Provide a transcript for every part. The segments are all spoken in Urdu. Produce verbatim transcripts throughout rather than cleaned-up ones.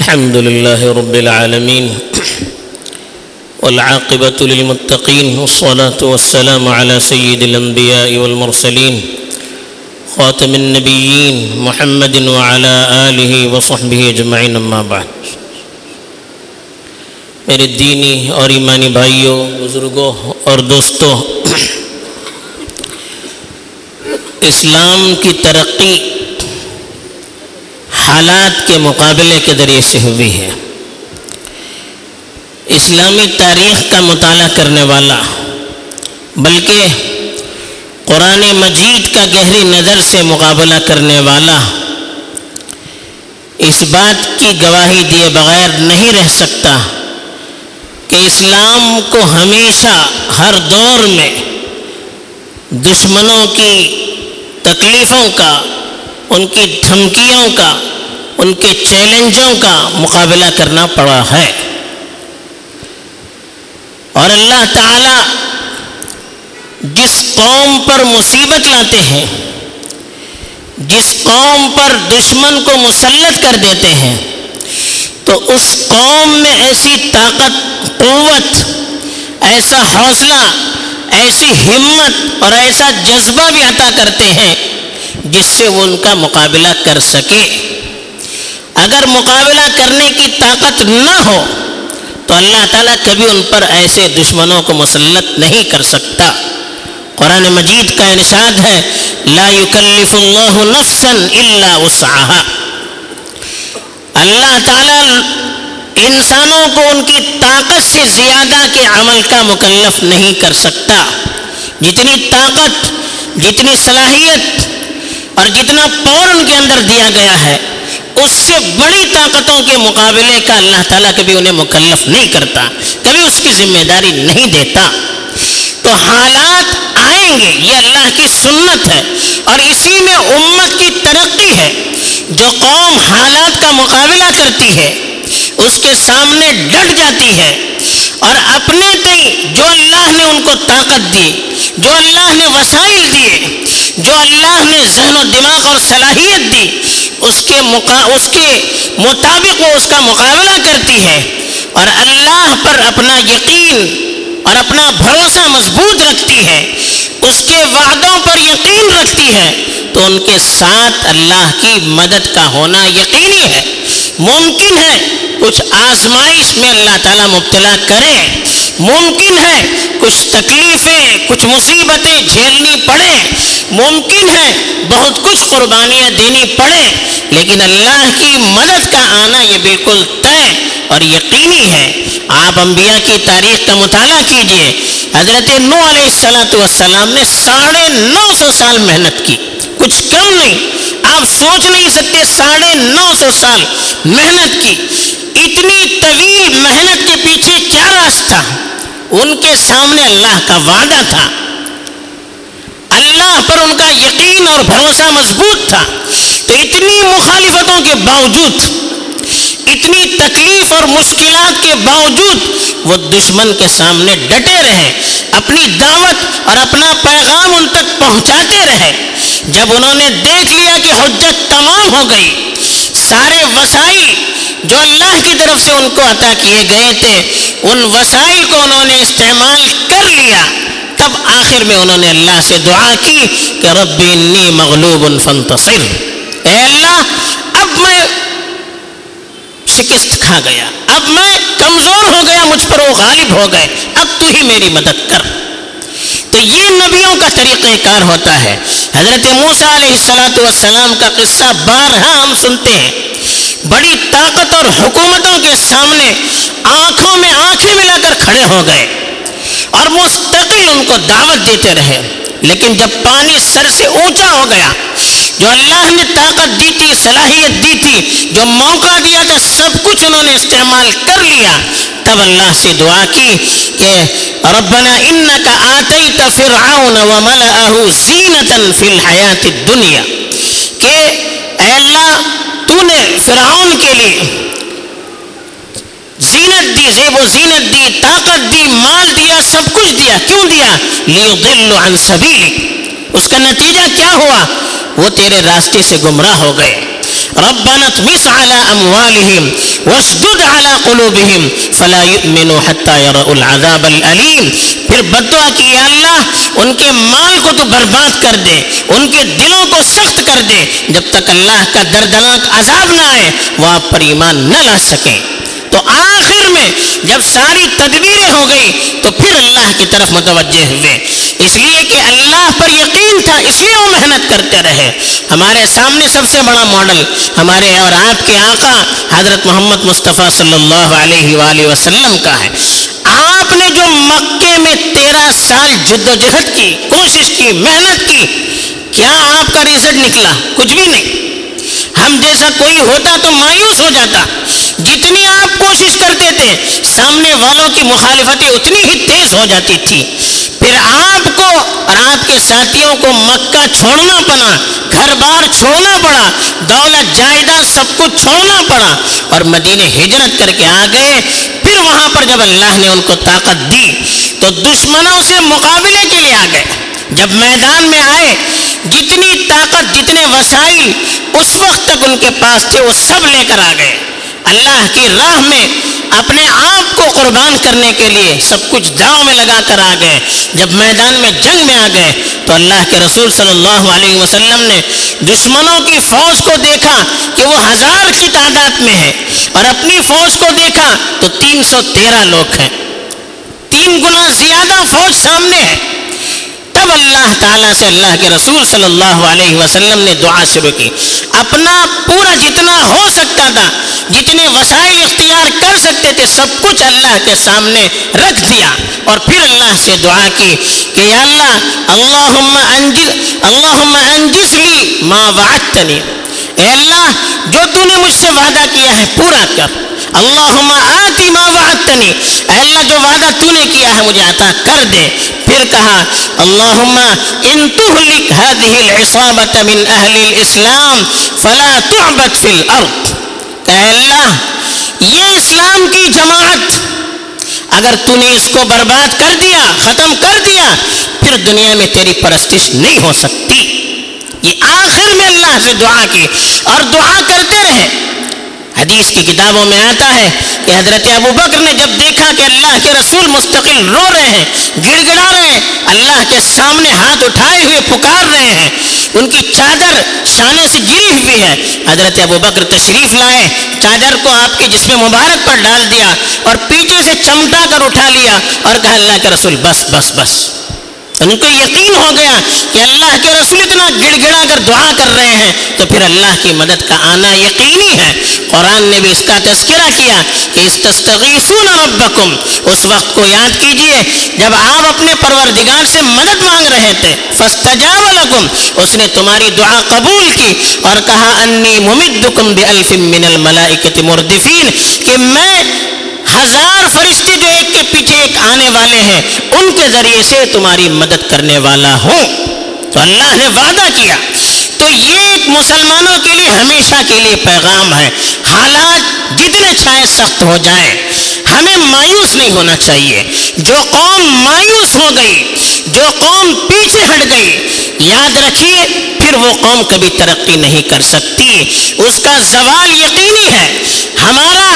الحمد لله رب العالمين والعاقبة للمتقين والصلاة والسلام على سيد الأنبياء والمرسلين خاتم النبيين محمد وعلى آله وصحبه اجمعین اما بعد۔ میرے دینی اور ایمانی بھائیوں، بزرگوں اور دوستوں، اسلام کی ترقی حالات کے مقابلے کے ذریعے سے ہوئی ہے۔ اسلامی تاریخ کا مطالعہ کرنے والا، بلکہ قرآن مجید کا گہری نظر سے مقابلہ کرنے والا اس بات کی گواہی دیے بغیر نہیں رہ سکتا کہ اسلام کو ہمیشہ ہر دور میں دشمنوں کی تکلیفوں کا، ان کی دھمکیوں کا، ان کے چیلنجوں کا مقابلہ کرنا پڑا ہے، اور اللہ تعالیٰ جس قوم پر مصیبت لاتے ہیں، جس قوم پر دشمن کو مسلط کر دیتے ہیں، تو اس قوم میں ایسی طاقت، قوت، ایسا حوصلہ، ایسی ہمت اور ایسا جذبہ بھی عطا کرتے ہیں جس سے وہ ان کا مقابلہ کر سکے۔ اگر مقابلہ کرنے کی طاقت نہ ہو تو اللہ تعالیٰ کبھی ان پر ایسے دشمنوں کو مسلط نہیں کر سکتا۔ قرآن مجید کا ارشاد ہے، لا یکلف اللہ نفسا الا وسعہا۔ اللہ تعالیٰ انسانوں کو ان کی طاقت سے زیادہ کے عمل کا مکلف نہیں کر سکتا۔ جتنی طاقت، جتنی صلاحیت اور جتنا پاور ان کے اندر دیا گیا ہے، اس سے بڑی طاقتوں کے مقابلے کا اللہ تعالیٰ کبھی انہیں مکلف نہیں کرتا، کبھی اس کی ذمہ داری نہیں دیتا۔ تو حالات آئیں گے، یہ اللہ کی سنت ہے، اور اسی میں امت کی ترقی ہے۔ جو قوم حالات کا مقابلہ کرتی ہے، اس کے سامنے ڈٹ جاتی ہے، اور اپنے تئیں جو اللہ نے ان کو طاقت دی، جو اللہ نے وسائل دیے، جو اللہ نے ذہن و دماغ اور صلاحیت دی، اس کے مقا... اس کے مطابق وہ اس کا مقابلہ کرتی ہے، اور اللہ پر اپنا یقین اور اپنا بھروسہ مضبوط رکھتی ہے، اس کے وعدوں پر یقین رکھتی ہے، تو ان کے ساتھ اللہ کی مدد کا ہونا یقینی ہے۔ ممکن ہے کچھ آزمائش میں اللہ تعالیٰ مبتلا کرے، ممکن ہے کچھ تکلیفیں، کچھ مصیبتیں جھیلنی پڑیں، ممکن ہے بہت کچھ قربانیاں دینی پڑیں، لیکن اللہ کی مدد کا آنا یہ بالکل طے اور یقینی ہے۔ آپ انبیاء کی تاریخ کا مطالعہ کیجئے۔ حضرت نوح علیہ الصلوۃ والسلام نے ساڑھے نو سو سال محنت کی، کچھ کم نہیں۔ آپ سوچ نہیں سکتے، ساڑھے نو سو سال محنت کی۔ اتنی طویل محنت کے پیچھے کیا راز تھا؟ ان کے سامنے اللہ کا وعدہ تھا، اللہ پر ان کا یقین اور بھروسہ مضبوط تھا۔ تو اتنی مخالفتوں کے باوجود، اتنی تکلیف اور مشکلات کے باوجود وہ دشمن کے سامنے ڈٹے رہے، اپنی دعوت اور اپنا پیغام ان تک پہنچاتے رہے۔ جب انہوں نے دیکھ لیا کہ حجت تمام ہو گئی، سارے وسائل جو اللہ کی طرف سے ان کو عطا کیے گئے تھے، ان وسائل کو انہوں نے استعمال کر لیا، تب آخر میں انہوں نے اللہ سے دعا کی کہ رب انی مغلوب فانتصر، اے اللہ اب میں شکست کھا گیا، اب میں کمزور ہو گیا، مجھ پر وہ غالب ہو گئے، اب تو ہی میری مدد کر۔ تو یہ نبیوں کا طریقہ کار ہوتا ہے۔ حضرت موسیٰ علیہ الصلوۃ والسلام کا قصہ بارہا ہم سنتے ہیں۔ بڑی طاقت اور حکومتوں کے سامنے آنکھوں میں آنکھیں ملا کر کھڑے ہو گئے، اور مستقل ان کو دعوت دیتے رہے، لیکن جب پانی سر سے اونچا ہو گیا، جو اللہ نے طاقت دی تھی، صلاحیت دی تھی، جو موقع دیا تھا، سب کچھ انہوں نے استعمال کر لیا۔ تب اللہ سے دعا کی کہ ربنا انک آتیت فرعون وملأہ زینۃ فی الحیاۃ الدنیا، کہ اے اللہ تو نے فرعون کے لیے زینت دی، زیب و زینت دی، طاقت دی، مال دیا، سب کچھ دیا۔ کیوں دیا؟ لیضلوا عن سبیلک۔ اس کا نتیجہ کیا ہوا؟ وہ تیرے راستے سے گمراہ ہو گئے۔ ربنا اطمس على اموالهم واشدد على قلوبهم فلا يؤمنوا حتى يروا العذاب الالم. پھر بدعا کی یا اللہ ان کے مال کو تو برباد کر دے, ان کے دلوں کو سخت کر دے, جب تک اللہ کا دردناک عذاب نہ آئے وہ آپ پر ایمان نہ لا سکیں. تو آخر میں جب ساری تدبیریں ہو گئی تو پھر اللہ کی طرف متوجہ ہوئے, اس لیے کہ اللہ پر یقین تھا, اس لیے وہ محنت کرتے رہے. ہمارے سامنے سب سے بڑا ماڈل ہمارے اور آپ کے آقا حضرت محمد مصطفیٰ صلی اللہ علیہ وآلہ وسلم کا ہے. آپ نے جو مکے میں تیرہ سال جد و جہد کی, کوشش کی, محنت کی, کیا آپ کا رزلٹ نکلا؟ کچھ بھی نہیں. ہم جیسا کوئی ہوتا تو مایوس ہو جاتا. جتنی آپ کوشش کرتے تھے سامنے والوں کی مخالفتیں اتنی ہی تیز ہو جاتی تھی. پھر آپ کو اور آپ کے ساتھیوں کو مکہ چھوڑنا پڑا, گھر بار چھوڑنا پڑا, دولت جائیداد سب کچھ چھوڑنا پڑا اور مدینے ہجرت کر کے آ گئے. پھر وہاں پر جب اللہ نے ان کو طاقت دی تو دشمنوں سے مقابلے کے لیے آ گئے. جب میدان میں آئے جتنی طاقت جتنے وسائل اس وقت تک ان کے پاس تھے وہ سب لے کر آ گئے. اللہ کی راہ میں اپنے آپ کو قربان کرنے کے لیے سب کچھ داؤں میں لگا کر آ گئے. جب میدان میں جنگ میں آ گئے تو اللہ کے رسول صلی اللہ علیہ وسلم نے دشمنوں کی فوج کو دیکھا کہ وہ ہزار کی تعداد میں ہے اور اپنی فوج کو دیکھا تو تین سو تیرہ لوگ ہیں, تین گنا زیادہ فوج سامنے ہے. تب اللہ تعالیٰ سے اللہ کے رسول صلی اللہ علیہ وسلم نے دعا شروع کی. اپنا پورا جتنا ہو سکتا تھا, جتنے وسائل اختیار کر سکتے تھے سب کچھ اللہ کے سامنے رکھ دیا اور پھر اللہ سے دعا کی کہ یا اللہ اللہم انجز اللہم انجز لی ما وعدتنی, اے اللہ جو تو نے مجھ سے وعدہ کیا ہے پورا کر. اللہم آتی ما وعدتنی, اے اللہ جو وعدہ تو نے کیا ہے مجھے عطا کر دے. پھر کہا اللہم ان تہلک هذه العصابة من اہل الاسلام فلا تعبد فی الارض, کہ اے اللہ یہ اسلام کی جماعت اگر تو نے اس کو برباد کر دیا, ختم کر دیا, پھر دنیا میں تیری پرستش نہیں ہو سکتی. یہ آخر میں اللہ سے دعا کی اور دعا کرتے رہے. حدیث کی کتابوں میں آتا ہے کہ حضرت ابو بکر نے جب دیکھا کہ اللہ کے رسول مستقل رو رہے ہیں, گڑ گڑا رہے ہیں, اللہ کے سامنے ہاتھ اٹھائے ہوئے پکار رہے ہیں, ان کی چادر شانے سے گری ہوئی ہے, حضرت ابو بکر تشریف لائے, چادر کو آپ کے جسم مبارک پر ڈال دیا اور پیچھے سے چمٹا کر اٹھا لیا اور کہا اللہ کے رسول بس بس بس. ان کو یقین ہو گیا کہ اللہ کے رسول اتنا گڑ گڑا کر دعا کر رہے ہیں تو پھر اللہ کی مدد کا آنا یقینی ہے. قرآن نے بھی اس کا تذکرہ کیا کہ استستغیثون ربکم, اس وقت کو یاد کیجئے جب آپ اپنے پروردگار سے مدد مانگ رہے تھے. فاستجاب لکم, اس نے تمہاری دعا قبول کی اور کہا انی ممدکم بالف من الملائکۃ مردفین, کہ میں ہزار فرشتے جو ایک کے پیچھے ایک آنے والے ہیں ان کے ذریعے سے تمہاری مدد کرنے والا ہوں. تو اللہ نے وعدہ کیا. تو یہ ایک مسلمانوں کے لیے ہمیشہ کے لیے پیغام ہے. حالات جتنے چاہے سخت ہو جائیں ہمیں مایوس نہیں ہونا چاہیے. جو قوم مایوس ہو گئی, جو قوم پیچھے ہٹ گئی, یاد رکھیے پھر وہ قوم کبھی ترقی نہیں کر سکتی. اس کا زوال یقینی ہے. ہمارا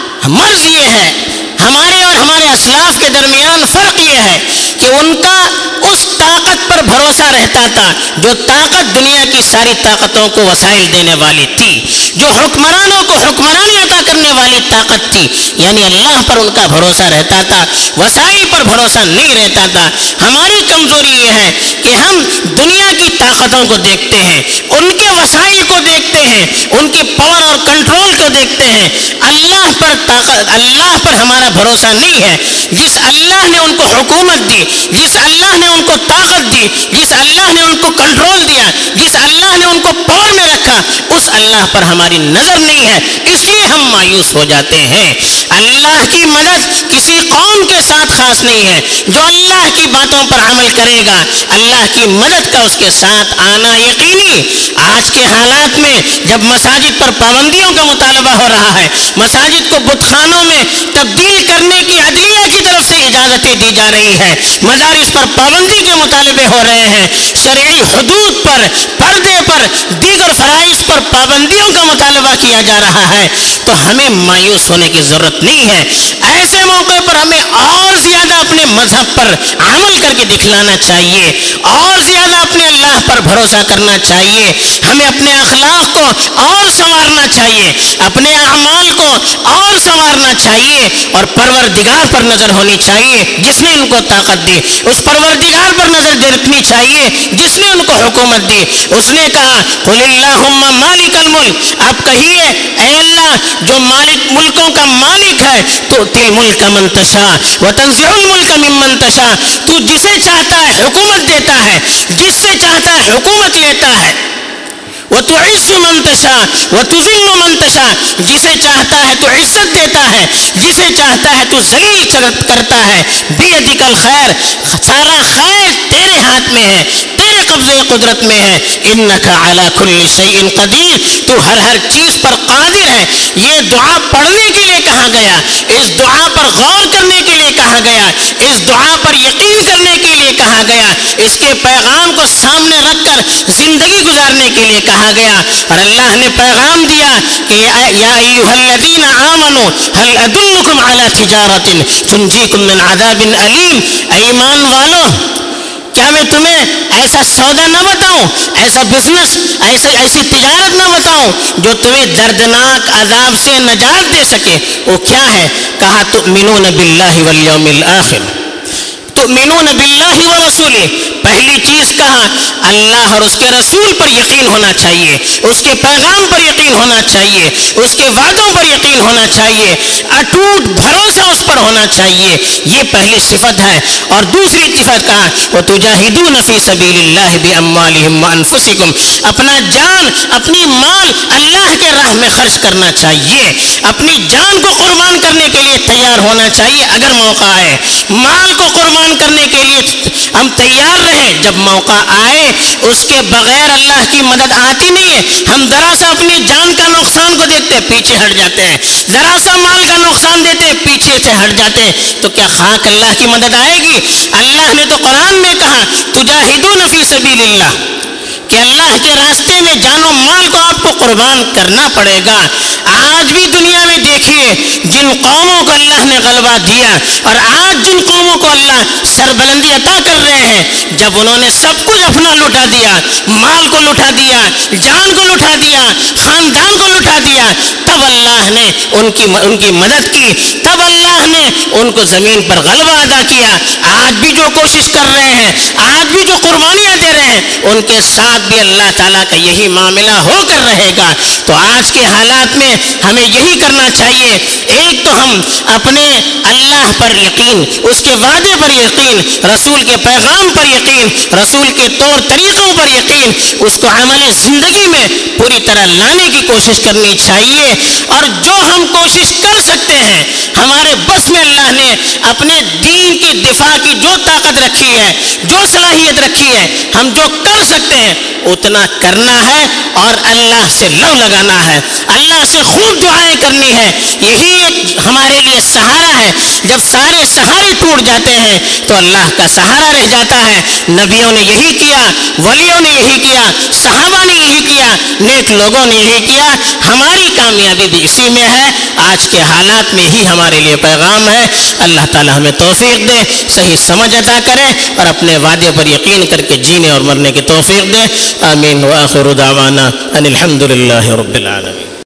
مرض یہ ہے, ہمارے اور ہمارے اسلاف کے درمیان فرق یہ ہے کہ ان کا اس طاقت پر بھروسہ رہتا تھا جو طاقت دنیا کی ساری طاقتوں کو وسائل دینے والی تھی, جو حکمرانوں کو حکمرانی عطا کرنے والی طاقت تھی, یعنی اللہ پر ان کا بھروسہ رہتا تھا, وسائل پر بھروسہ نہیں رہتا تھا. ہماری کمزوری یہ ہے کہ ہم دنیا کی طاقتوں کو دیکھتے ہیں, ان کے وسائل کو دیکھتے ہیں, ان کی پاور اور کنٹرول کو دیکھتے ہیں. اللہ پر طاقت, اللہ پر ہمارا بھروسہ نہیں ہے. جس اللہ نے ان کو حکومت دی, جس اللہ نے ان کو طاقت دی, جس اللہ نے ان کو کنٹرول دیا, جس اللہ نے ان کو پاور میں رکھا, اس اللہ پر ہماری نظر نہیں ہے, اس لیے ہم مایوس ہو جاتے ہیں. اللہ کی مدد کسی قوم کے ساتھ خاص نہیں ہے. جو اللہ کی باتوں پر عمل کرے گا اللہ کی مدد کا اس کے ساتھ آنا یقینی. آج کے حالات میں جب مساجد پر پابندیوں کا مطالبہ ہو رہا ہے, مساجد کو بت خانوں میں تبدیل کرنے کی عدلیہ کی طرف سے اجازت اجازتیں دی جا رہی ہے، مدارس پر پابندی کے مطالبے ہو رہے ہیں، شرعی حدود پر، پردے پر، دیگر فرائض پر پابندیوں کا مطالبہ کیا جا رہا ہے، تو ہمیں مایوس ہونے کی ضرورت نہیں ہے۔ ایسے موقع پر ہمیں اور زیادہ اپنے مذہب پر عمل کر کے دکھلانا چاہیے، اور زیادہ اپنے اللہ پر بھروسہ کرنا چاہیے، ہمیں اپنے اخلاق کو اور سنوارنا چاہیے، اپنے اعمال کو اور سنوارنا چاہیے، اور پروردگار پر نظر ہونی چاہیے جس نے ان کو طاقت دی، اس پروردگار پر نظر رکھنی چاہیے جس نے ان کو حکومت دی۔ اس نے کہا قل اللہم مالک الملک، آپ کہیے اے اللہ جو مالک ملکوں کا مالک ہے، تو تل ملک من تشاء وتنزع الملک ممن تشاء، تو جسے چاہتا ہے حکومت دیتا ہے، جس سے چاہتا ہے حکومت لیتا ہے۔ وَتُعِزُّ مَن تَشَاءُ وَتُذِلُّ مَن تَشَاءُ، جسے چاہتا ہے تو عزت دیتا ہے، جسے چاہتا ہے تو ذلیل کرتا ہے۔ بِیَدِکَ الْخَیْرُ، سارا خیر تیرے ہاتھ میں ہے، تیرے قبضے قدرت میں ہے۔ اِنَّکَ عَلَى كُلِّ شَيْءٍ قَدِیرٌ، تو ہر ہر چیز پر قادر ہے۔ یہ دعا پڑھنے کے لیے کہا گیا، اس دعا پر غور کرنے کے لیے کہا گیا، اس دعا پر یقین کرنے کے لیے کہا گیا، اس کے پیغام کو سامنے رکھ کر زندگی گزارنے کے لیے کہا گیا۔ اور اللہ نے پیغام دیا کہ یا ایھا الذین آمنوا هل ادلکم علی تجارۃ تنجیکم من عذاب علیم، ایمان والو کیا میں تمہیں ایسا سودا نہ بتاؤں، ایسا بزنس، ایسا ایسی تجارت نہ بتاؤں جو تمہیں دردناک عذاب سے نجات دے سکے؟ وہ کیا ہے؟ کہا تؤمنون باللہ والیوم الآخر، تؤمنون باللہ ورسولہ، پہلی چیز کہا اللہ اور اس کے رسول پر یقین ہونا چاہیے، اس کے پیغام پر یقین ہونا چاہیے، اس کے وعدوں پر یقین ہونا چاہیے، اٹوٹ بھروسہ اس پر ہونا چاہیے، یہ پہلی صفت ہے۔ اور دوسری صفت کہا وَتُجَاهِدُونَ فِي سَبِيلِ اللَّهِ بِأَمْوَالِهِمْ وَأَنفُسِكُمْ، اپنا جان، اپنی مال اللہ کے راہ میں خرچ کرنا چاہیے، اپنی جان کو قربان کرنے کے لیے تیار ہونا چاہیے اگر موقع آئے، مال کو قربان کرنے کے لیے ہم تیار رہیں جب موقع آئے، اس کے بغیر اللہ کی مدد آتی نہیں ہے۔ ہم ذرا سا اپنی جان کا نقصان کو دیکھتے پیچھے ہٹ جاتے ہیں، ذرا سا مال کا نقصان دیتے پیچھے سے ہٹ جاتے ہیں، تو کیا خاک اللہ کی مدد آئے گی؟ اللہ نے تو قرآن میں کہا تجاہدون فی سبیل اللہ، کہ اللہ کے راستے میں جان و مال کو آپ کو قربان کرنا پڑے گا۔ آج بھی دنیا میں دیکھیے جن قوموں کو اللہ نے غلبہ دیا، اور آج جن قوموں کو اللہ سربلندی عطا کر رہے ہیں، جب انہوں نے سب کچھ اپنا لٹا دیا، مال کو لٹا دیا، جان کو لٹا دیا، خاندان کو لٹا دیا، تب اللہ نے ان کی ان کی مدد کی، تب اللہ نے ان کو زمین پر غلبہ ادا کیا۔ آج بھی جو کوشش کر رہے ہیں، آج بھی جو قربانیاں دے رہے ہیں، ان کے ساتھ بھی اللہ تعالیٰ کا یہی معاملہ ہو کر رہے گا۔ تو آج کے حالات میں ہمیں یہی کرنا چاہیے، ایک تو ہم اپنے اللہ پر یقین، اس کے وعدے پر یقین، رسول کے پیغام پر یقین، رسول کے طور طریقوں پر یقین، اس کو عمل زندگی میں پوری طرح لانے کی کوشش کرنی چاہیے۔ اور جو ہم کوشش کر سکتے ہیں، ہمارے بس میں اللہ نے اپنے دین کی دفاع کی جو طاقت رکھی ہے، جو صلاحیت رکھی ہے، ہم جو کر سکتے ہیں اتنا کرنا ہے، اور اللہ سے لو لگانا ہے، اللہ سے خوب دعائیں کرنی ہے۔ یہی ایک ہمارے لیے سہارا ہے۔ جب سارے سہارے ٹوٹ جاتے ہیں تو اللہ کا سہارا رہ جاتا ہے۔ نبیوں نے یہی کیا، ولیوں نے یہی کیا، صحابہ نے یہی کیا، نیک لوگوں نے یہی کیا۔ ہماری کامیابی بھی اسی میں ہے۔ آج کے حالات میں ہی ہمارے لیے پیغام ہے۔ اللہ تعالی ہمیں توفیق دے، صحیح سمجھ عطا کرے، اور اپنے وعدے پر یقین کر کے جینے اور مرنے کی توفیق دے۔ آمین۔ وآخر دعوانا ان الحمد للہ رب العالمین۔